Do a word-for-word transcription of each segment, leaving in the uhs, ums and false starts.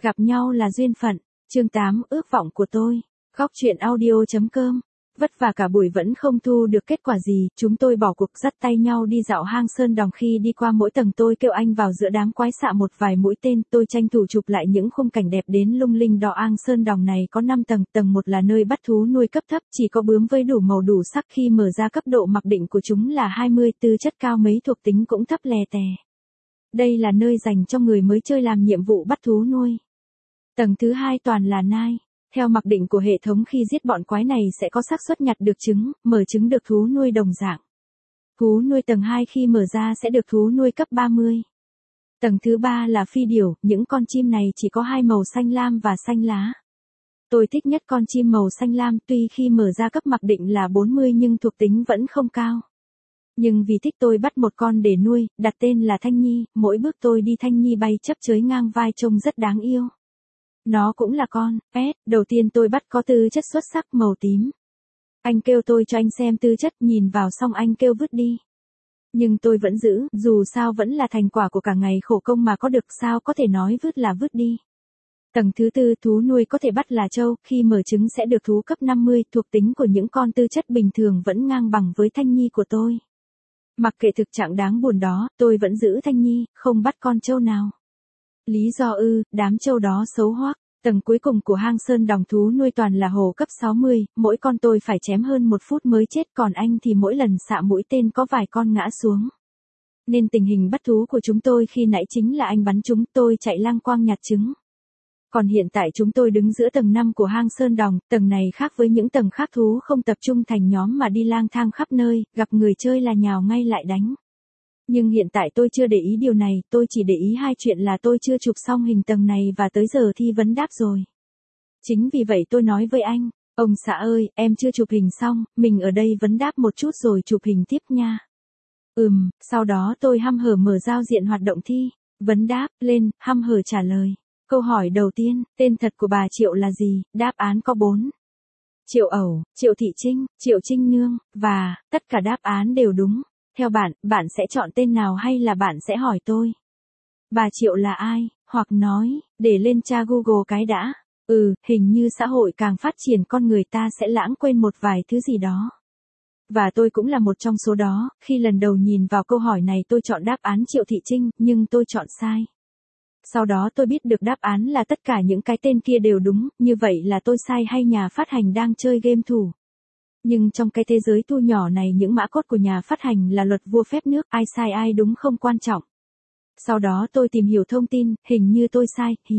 Gặp nhau là duyên phận. Chương tám, ước vọng của tôi. Góc truyện audio.com. Vất vả cả buổi vẫn không thu được kết quả gì, chúng tôi bỏ cuộc dắt tay nhau đi dạo hang sơn đòng. Khi đi qua mỗi tầng tôi kêu anh vào giữa đám quái xạ một vài mũi tên, tôi tranh thủ chụp lại những khung cảnh đẹp đến lung linh đó. Hang sơn đòng này có năm tầng, tầng một là nơi bắt thú nuôi cấp thấp, chỉ có bướm với đủ màu đủ sắc. Khi mở ra cấp độ mặc định của chúng là hai mươi, tư chất cao mấy thuộc tính cũng thấp lè tè. Đây là nơi dành cho người mới chơi làm nhiệm vụ bắt thú nuôi. Tầng thứ hai toàn là nai. Theo mặc định của hệ thống, khi giết bọn quái này sẽ có xác suất nhặt được trứng, mở trứng được thú nuôi đồng dạng. Thú nuôi tầng hai khi mở ra sẽ được thú nuôi cấp ba mươi. Tầng thứ ba là phi điểu, những con chim này chỉ có hai màu xanh lam và xanh lá. Tôi thích nhất con chim màu xanh lam, tuy khi mở ra cấp mặc định là bốn mươi nhưng thuộc tính vẫn không cao. Nhưng vì thích tôi bắt một con để nuôi, đặt tên là Thanh Nhi, mỗi bước tôi đi Thanh Nhi bay chấp chới ngang vai trông rất đáng yêu. Nó cũng là con pet đầu tiên tôi bắt, có tư chất xuất sắc màu tím. Anh kêu tôi cho anh xem tư chất, nhìn vào xong anh kêu vứt đi. Nhưng tôi vẫn giữ, dù sao vẫn là thành quả của cả ngày khổ công mà có được, sao có thể nói vứt là vứt đi. Tầng thứ tư, thú nuôi có thể bắt là trâu, khi mở trứng sẽ được thú cấp năm mươi, thuộc tính của những con tư chất bình thường vẫn ngang bằng với Thanh Nhi của tôi. Mặc kệ thực trạng đáng buồn đó, tôi vẫn giữ Thanh Nhi, không bắt con trâu nào. Lý do ư, đám trâu đó xấu hoắc. Tầng cuối cùng của hang sơn đòng thú nuôi toàn là hổ cấp sáu mươi, mỗi con tôi phải chém hơn một phút mới chết, còn anh thì mỗi lần xạ mũi tên có vài con ngã xuống. Nên tình hình bắt thú của chúng tôi khi nãy chính là anh bắn chúng, tôi chạy lang quang nhặt trứng. Còn hiện tại chúng tôi đứng giữa tầng năm của hang sơn đòng, tầng này khác với những tầng khác, thú không tập trung thành nhóm mà đi lang thang khắp nơi, gặp người chơi là nhào ngay lại đánh. Nhưng hiện tại tôi chưa để ý điều này, tôi chỉ để ý hai chuyện là tôi chưa chụp xong hình tầng này và tới giờ thi vấn đáp rồi. Chính vì vậy tôi nói với anh, ông xã ơi, em chưa chụp hình xong, mình ở đây vấn đáp một chút rồi chụp hình tiếp nha. Ừm, sau đó tôi hăm hở mở giao diện hoạt động thi, vấn đáp, lên, hăm hở trả lời. Câu hỏi đầu tiên, tên thật của bà Triệu là gì? Đáp án có bốn. Triệu Ẩu, Triệu Thị Trinh, Triệu Trinh Nương, và, tất cả đáp án đều đúng. Theo bạn, bạn sẽ chọn tên nào hay là bạn sẽ hỏi tôi? Bà Triệu là ai? Hoặc nói, để lên tra Google cái đã. Ừ, hình như xã hội càng phát triển con người ta sẽ lãng quên một vài thứ gì đó. Và tôi cũng là một trong số đó, khi lần đầu nhìn vào câu hỏi này tôi chọn đáp án Triệu Thị Trinh, nhưng tôi chọn sai. Sau đó tôi biết được đáp án là tất cả những cái tên kia đều đúng, như vậy là tôi sai hay nhà phát hành đang chơi game thủ? Nhưng trong cái thế giới thu nhỏ này, những mã code của nhà phát hành là luật vua phép nước, ai sai ai đúng không quan trọng. Sau đó tôi tìm hiểu thông tin, hình như tôi sai, hì.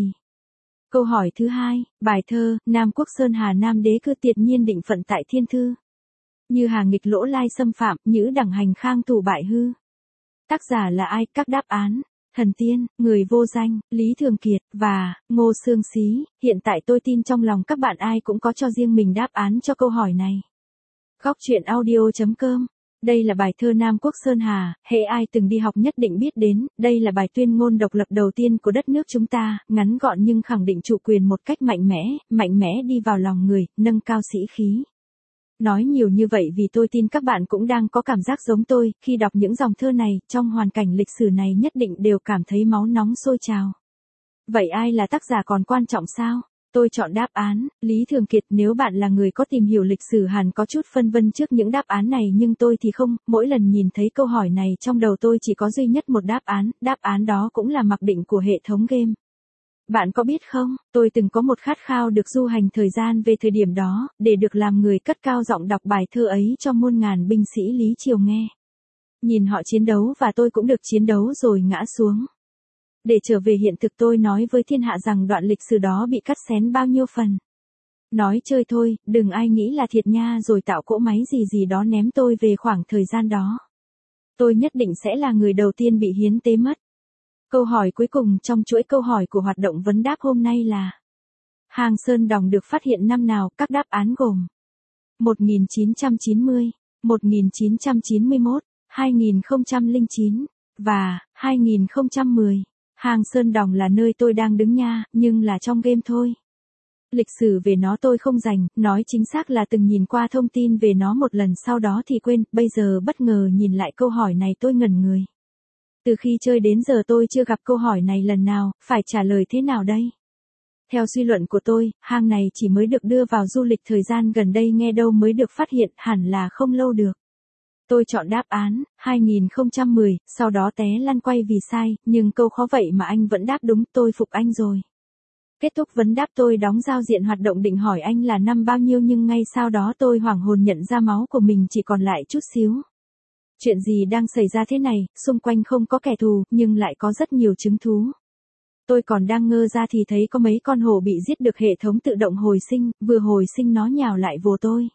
Câu hỏi thứ hai, bài thơ, Nam Quốc Sơn Hà Nam Đế cư tiệt nhiên định phận tại thiên thư. Như hà nghịch lỗ lai xâm phạm, nhữ đẳng hành khang thủ bại hư. Tác giả là ai? Các đáp án. Thần Tiên, Người Vô Danh, Lý Thường Kiệt, và Ngô Xương Xí. Hiện tại tôi tin trong lòng các bạn ai cũng có cho riêng mình đáp án cho câu hỏi này. Góc truyện audio.com. Đây là bài thơ Nam Quốc Sơn Hà, hễ ai từng đi học nhất định biết đến, đây là bài tuyên ngôn độc lập đầu tiên của đất nước chúng ta, ngắn gọn nhưng khẳng định chủ quyền một cách mạnh mẽ, mạnh mẽ đi vào lòng người, nâng cao sĩ khí. Nói nhiều như vậy vì tôi tin các bạn cũng đang có cảm giác giống tôi, khi đọc những dòng thơ này, trong hoàn cảnh lịch sử này nhất định đều cảm thấy máu nóng sôi trào. Vậy ai là tác giả còn quan trọng sao? Tôi chọn đáp án, Lý Thường Kiệt. Nếu bạn là người có tìm hiểu lịch sử hẳn có chút phân vân trước những đáp án này, nhưng tôi thì không, mỗi lần nhìn thấy câu hỏi này trong đầu tôi chỉ có duy nhất một đáp án, đáp án đó cũng là mặc định của hệ thống game. Bạn có biết không, tôi từng có một khát khao được du hành thời gian về thời điểm đó, để được làm người cất cao giọng đọc bài thơ ấy cho muôn ngàn binh sĩ Lý Triều nghe. Nhìn họ chiến đấu và tôi cũng được chiến đấu rồi ngã xuống. Để trở về hiện thực tôi nói với thiên hạ rằng đoạn lịch sử đó bị cắt xén bao nhiêu phần. Nói chơi thôi, đừng ai nghĩ là thiệt nha rồi tạo cỗ máy gì gì đó ném tôi về khoảng thời gian đó. Tôi nhất định sẽ là người đầu tiên bị hiến tế mất. Câu hỏi cuối cùng trong chuỗi câu hỏi của hoạt động vấn đáp hôm nay là: hang sơn đòng được phát hiện năm nào? Các đáp án gồm một nghìn chín trăm chín mươi, một nghìn chín trăm chín mươi mốt, hai nghìn không trăm lẻ chín và hai nghìn không trăm mười. Hang Sơn Đòng là nơi tôi đang đứng nha, nhưng là trong game thôi. Lịch sử về nó tôi không rành, nói chính xác là từng nhìn qua thông tin về nó một lần sau đó thì quên, bây giờ bất ngờ nhìn lại câu hỏi này tôi ngẩn người. Từ khi chơi đến giờ tôi chưa gặp câu hỏi này lần nào, phải trả lời thế nào đây? Theo suy luận của tôi, hang này chỉ mới được đưa vào du lịch thời gian gần đây nghe đâu mới được phát hiện, hẳn là không lâu được. Tôi chọn đáp án, hai nghìn không trăm mười, sau đó té lăn quay vì sai, nhưng câu khó vậy mà anh vẫn đáp đúng, tôi phục anh rồi. Kết thúc vấn đáp tôi đóng giao diện hoạt động định hỏi anh là năm bao nhiêu nhưng ngay sau đó tôi hoảng hồn nhận ra máu của mình chỉ còn lại chút xíu. Chuyện gì đang xảy ra thế này, xung quanh không có kẻ thù, nhưng lại có rất nhiều chứng thú. Tôi còn đang ngơ ra thì thấy có mấy con hổ bị giết được hệ thống tự động hồi sinh, vừa hồi sinh nó nhào lại vồ tôi.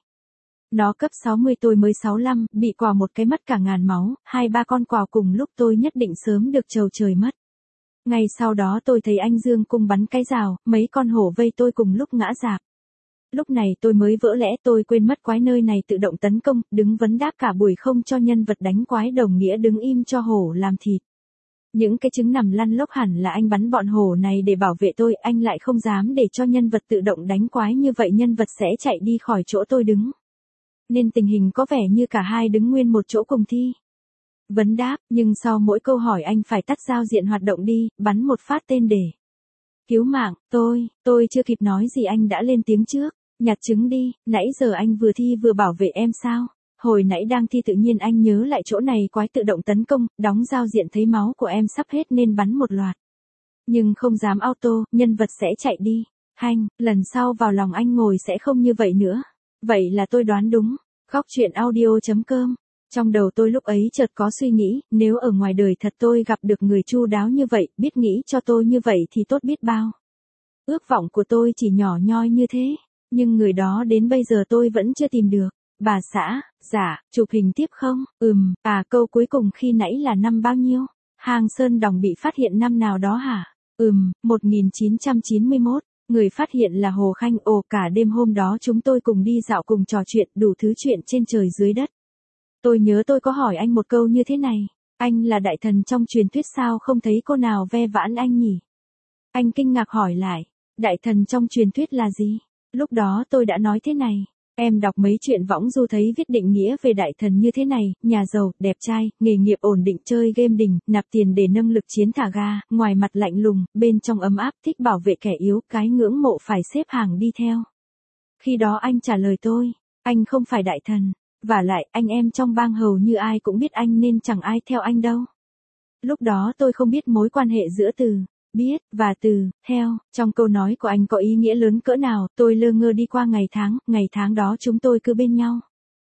Nó cấp sáu mươi tôi mới sáu mươi lăm, bị quào một cái mất cả ngàn máu, hai ba con quào cùng lúc tôi nhất định sớm được trầu trời mất. Ngay sau đó tôi thấy anh Dương cung bắn cái rào, mấy con hổ vây tôi cùng lúc ngã rạp. Lúc này tôi mới vỡ lẽ tôi quên mất quái nơi này tự động tấn công, đứng vấn đáp cả buổi không cho nhân vật đánh quái đồng nghĩa đứng im cho hổ làm thịt. Những cái trứng nằm lăn lóc hẳn là anh bắn bọn hổ này để bảo vệ tôi, anh lại không dám để cho nhân vật tự động đánh quái như vậy nhân vật sẽ chạy đi khỏi chỗ tôi đứng. Nên tình hình có vẻ như cả hai đứng nguyên một chỗ cùng thi. Vấn đáp, nhưng sau mỗi câu hỏi anh phải tắt giao diện hoạt động đi, bắn một phát tên để cứu mạng, tôi, tôi chưa kịp nói gì anh đã lên tiếng trước, nhặt trứng đi, nãy giờ anh vừa thi vừa bảo vệ em sao, hồi nãy đang thi tự nhiên anh nhớ lại chỗ này quái tự động tấn công, đóng giao diện thấy máu của em sắp hết nên bắn một loạt. Nhưng không dám auto, nhân vật sẽ chạy đi, hanh, lần sau vào lòng anh ngồi sẽ không như vậy nữa, vậy là tôi đoán đúng, góc truyện audio chấm com. Trong đầu tôi lúc ấy chợt có suy nghĩ, nếu ở ngoài đời thật tôi gặp được người chu đáo như vậy, biết nghĩ cho tôi như vậy thì tốt biết bao. Ước vọng của tôi chỉ nhỏ nhoi như thế, nhưng người đó đến bây giờ tôi vẫn chưa tìm được. Bà xã, dạ, chụp hình tiếp không? Ừm, à câu cuối cùng khi nãy là năm bao nhiêu? Hang Sơn Đòng bị phát hiện năm nào đó hả? Ừm, một nghìn chín trăm chín mươi mốt. Người phát hiện là Hồ Khanh. Ồ, cả đêm hôm đó chúng tôi cùng đi dạo cùng trò chuyện đủ thứ chuyện trên trời dưới đất. Tôi nhớ tôi có hỏi anh một câu như thế này, anh là đại thần trong truyền thuyết sao không thấy cô nào ve vãn anh nhỉ? Anh kinh ngạc hỏi lại, đại thần trong truyền thuyết là gì? Lúc đó tôi đã nói thế này, em đọc mấy chuyện võng du thấy viết định nghĩa về đại thần như thế này, nhà giàu, đẹp trai, nghề nghiệp ổn định chơi game đình, nạp tiền để nâng lực chiến thả ga, ngoài mặt lạnh lùng, bên trong ấm áp thích bảo vệ kẻ yếu, cái ngưỡng mộ phải xếp hàng đi theo. Khi đó anh trả lời tôi, anh không phải đại thần. Vả lại, anh em trong bang hầu như ai cũng biết anh nên chẳng ai theo anh đâu. Lúc đó tôi không biết mối quan hệ giữa từ biết và từ theo trong câu nói của anh có ý nghĩa lớn cỡ nào, tôi lơ ngơ đi qua ngày tháng, ngày tháng đó chúng tôi cứ bên nhau.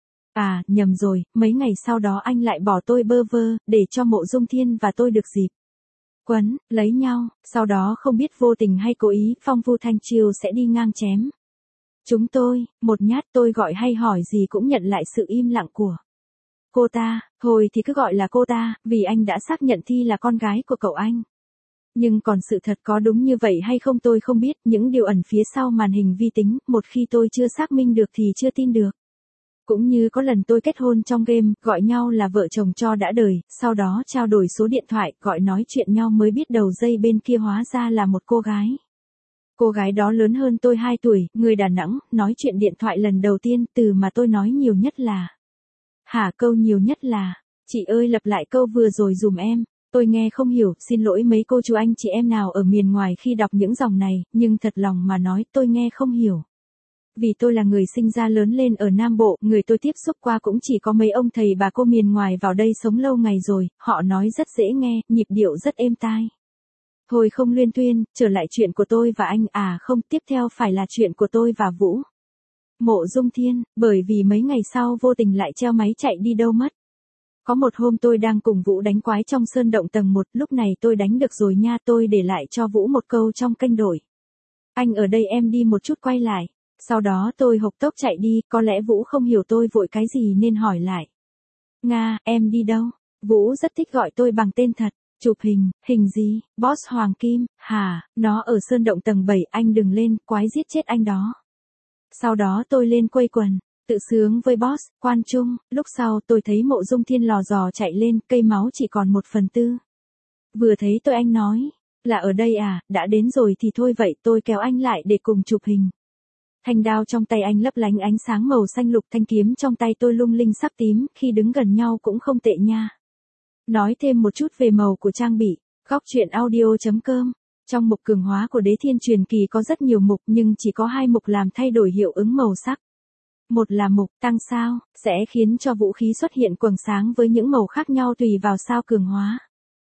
À, nhầm rồi, mấy ngày sau đó anh lại bỏ tôi bơ vơ, để cho Mộ Dung Thiên và tôi được dịp quấn, lấy nhau, sau đó không biết vô tình hay cố ý, Phong Vu Thanh Chiêu sẽ đi ngang chém. Chúng tôi, một nhát tôi gọi hay hỏi gì cũng nhận lại sự im lặng của cô ta, thôi thì cứ gọi là cô ta, vì anh đã xác nhận Thi là con gái của cậu anh. Nhưng còn sự thật có đúng như vậy hay không tôi không biết, những điều ẩn phía sau màn hình vi tính, một khi tôi chưa xác minh được thì chưa tin được. Cũng như có lần tôi kết hôn trong game, gọi nhau là vợ chồng cho đã đời, sau đó trao đổi số điện thoại, gọi nói chuyện nhau mới biết đầu dây bên kia hóa ra là một cô gái. Cô gái đó lớn hơn tôi hai tuổi, người Đà Nẵng, nói chuyện điện thoại lần đầu tiên, từ mà tôi nói nhiều nhất là hả câu nhiều nhất là, chị ơi lặp lại câu vừa rồi dùm em, tôi nghe không hiểu, xin lỗi mấy cô chú anh chị em nào ở miền ngoài khi đọc những dòng này, nhưng thật lòng mà nói tôi nghe không hiểu. Vì tôi là người sinh ra lớn lên ở Nam Bộ, người tôi tiếp xúc qua cũng chỉ có mấy ông thầy bà cô miền ngoài vào đây sống lâu ngày rồi, họ nói rất dễ nghe, nhịp điệu rất êm tai. Thôi không luyên thuyên, trở lại chuyện của tôi và anh, à không, tiếp theo phải là chuyện của tôi và Vũ Mộ Dung Thiên, bởi vì mấy ngày sau vô tình lại treo máy chạy đi đâu mất. Có một hôm tôi đang cùng Vũ đánh quái trong sơn động tầng một, lúc này tôi đánh được rồi nha, tôi để lại cho Vũ một câu trong kênh đổi. Anh ở đây em đi một chút quay lại. Sau đó tôi hộc tốc chạy đi, có lẽ Vũ không hiểu tôi vội cái gì nên hỏi lại. Nga, em đi đâu? Vũ rất thích gọi tôi bằng tên thật. Chụp hình, hình gì? Boss Hoàng Kim, hả? Nó ở sơn động tầng bảy, anh đừng lên, quái giết chết anh đó. Sau đó tôi lên quây quần, tự sướng với boss, quan trung, lúc sau tôi thấy Mộ Dung Thiên lò dò chạy lên, cây máu chỉ còn một phần tư. Vừa thấy tôi anh nói, là ở đây à, đã đến rồi thì thôi vậy tôi kéo anh lại để cùng chụp hình. Thanh đao trong tay anh lấp lánh ánh sáng màu xanh lục, thanh kiếm trong tay tôi lung linh sắc tím, khi đứng gần nhau cũng không tệ nha. Nói thêm một chút về màu của trang bị, góc truyện audio chấm com Trong mục cường hóa của Đế Thiên Truyền Kỳ có rất nhiều mục nhưng chỉ có hai mục làm thay đổi hiệu ứng màu sắc. Một là mục tăng sao, sẽ khiến cho vũ khí xuất hiện quầng sáng với những màu khác nhau tùy vào sao cường hóa.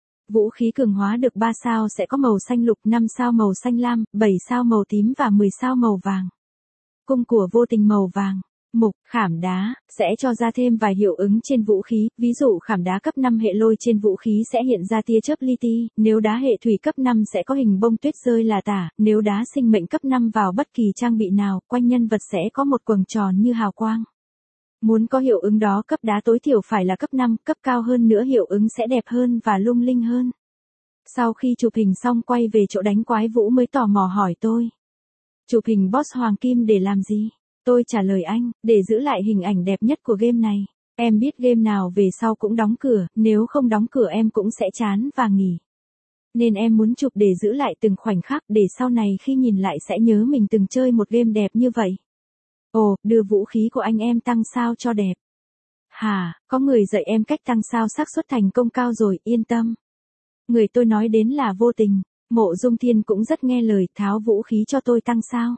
Vũ khí cường hóa được ba sao sẽ có màu xanh lục, năm sao màu xanh lam, bảy sao màu tím và mười sao màu vàng. Cung của vô tình màu vàng. Mục khảm đá sẽ cho ra thêm vài hiệu ứng trên vũ khí, ví dụ khảm đá cấp năm hệ lôi trên vũ khí sẽ hiện ra tia chớp li ti, nếu đá hệ thủy cấp năm sẽ có hình bông tuyết rơi là tả, nếu đá sinh mệnh cấp năm vào bất kỳ trang bị nào, quanh nhân vật sẽ có một quầng tròn như hào quang. Muốn có hiệu ứng đó cấp đá tối thiểu phải là cấp năm, cấp cao hơn nữa hiệu ứng sẽ đẹp hơn và lung linh hơn. Sau khi chụp hình xong quay về chỗ đánh quái Vũ mới tò mò hỏi tôi. Chụp hình boss hoàng kim để làm gì? Tôi trả lời anh, để giữ lại hình ảnh đẹp nhất của game này. Em biết game nào về sau cũng đóng cửa, nếu không đóng cửa em cũng sẽ chán và nghỉ. Nên em muốn chụp để giữ lại từng khoảnh khắc để sau này khi nhìn lại sẽ nhớ mình từng chơi một game đẹp như vậy. Ồ, đưa vũ khí của anh em tăng sao cho đẹp. Hà, có người dạy em cách tăng sao xác suất thành công cao rồi, yên tâm. Người tôi nói đến là Vô Tình. Mộ Dung Thiên cũng rất nghe lời, tháo vũ khí cho tôi tăng sao.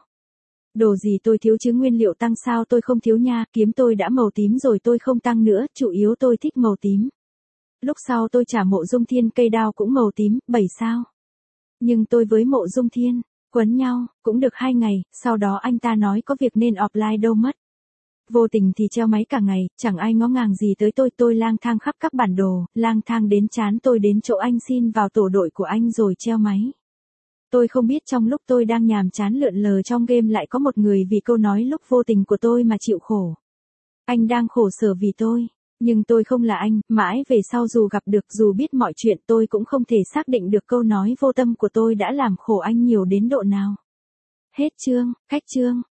Đồ gì tôi thiếu chứ nguyên liệu tăng sao tôi không thiếu nha, kiếm tôi đã màu tím rồi tôi không tăng nữa, chủ yếu tôi thích màu tím. Lúc sau tôi trả Mộ Dung Thiên cây đao cũng màu tím, bảy sao. Nhưng tôi với Mộ Dung Thiên, quấn nhau, cũng được hai ngày, sau đó anh ta nói có việc nên offline đâu mất. Vô Tình thì treo máy cả ngày, chẳng ai ngó ngàng gì tới tôi, tôi lang thang khắp các bản đồ, lang thang đến chán tôi đến chỗ anh xin vào tổ đội của anh rồi treo máy. Tôi không biết trong lúc tôi đang nhàm chán lượn lờ trong game lại có một người vì câu nói lúc vô tình của tôi mà chịu khổ. Anh đang khổ sở vì tôi, nhưng tôi không là anh, mãi về sau dù gặp được dù biết mọi chuyện tôi cũng không thể xác định được câu nói vô tâm của tôi đã làm khổ anh nhiều đến độ nào. Hết chương, cách chương.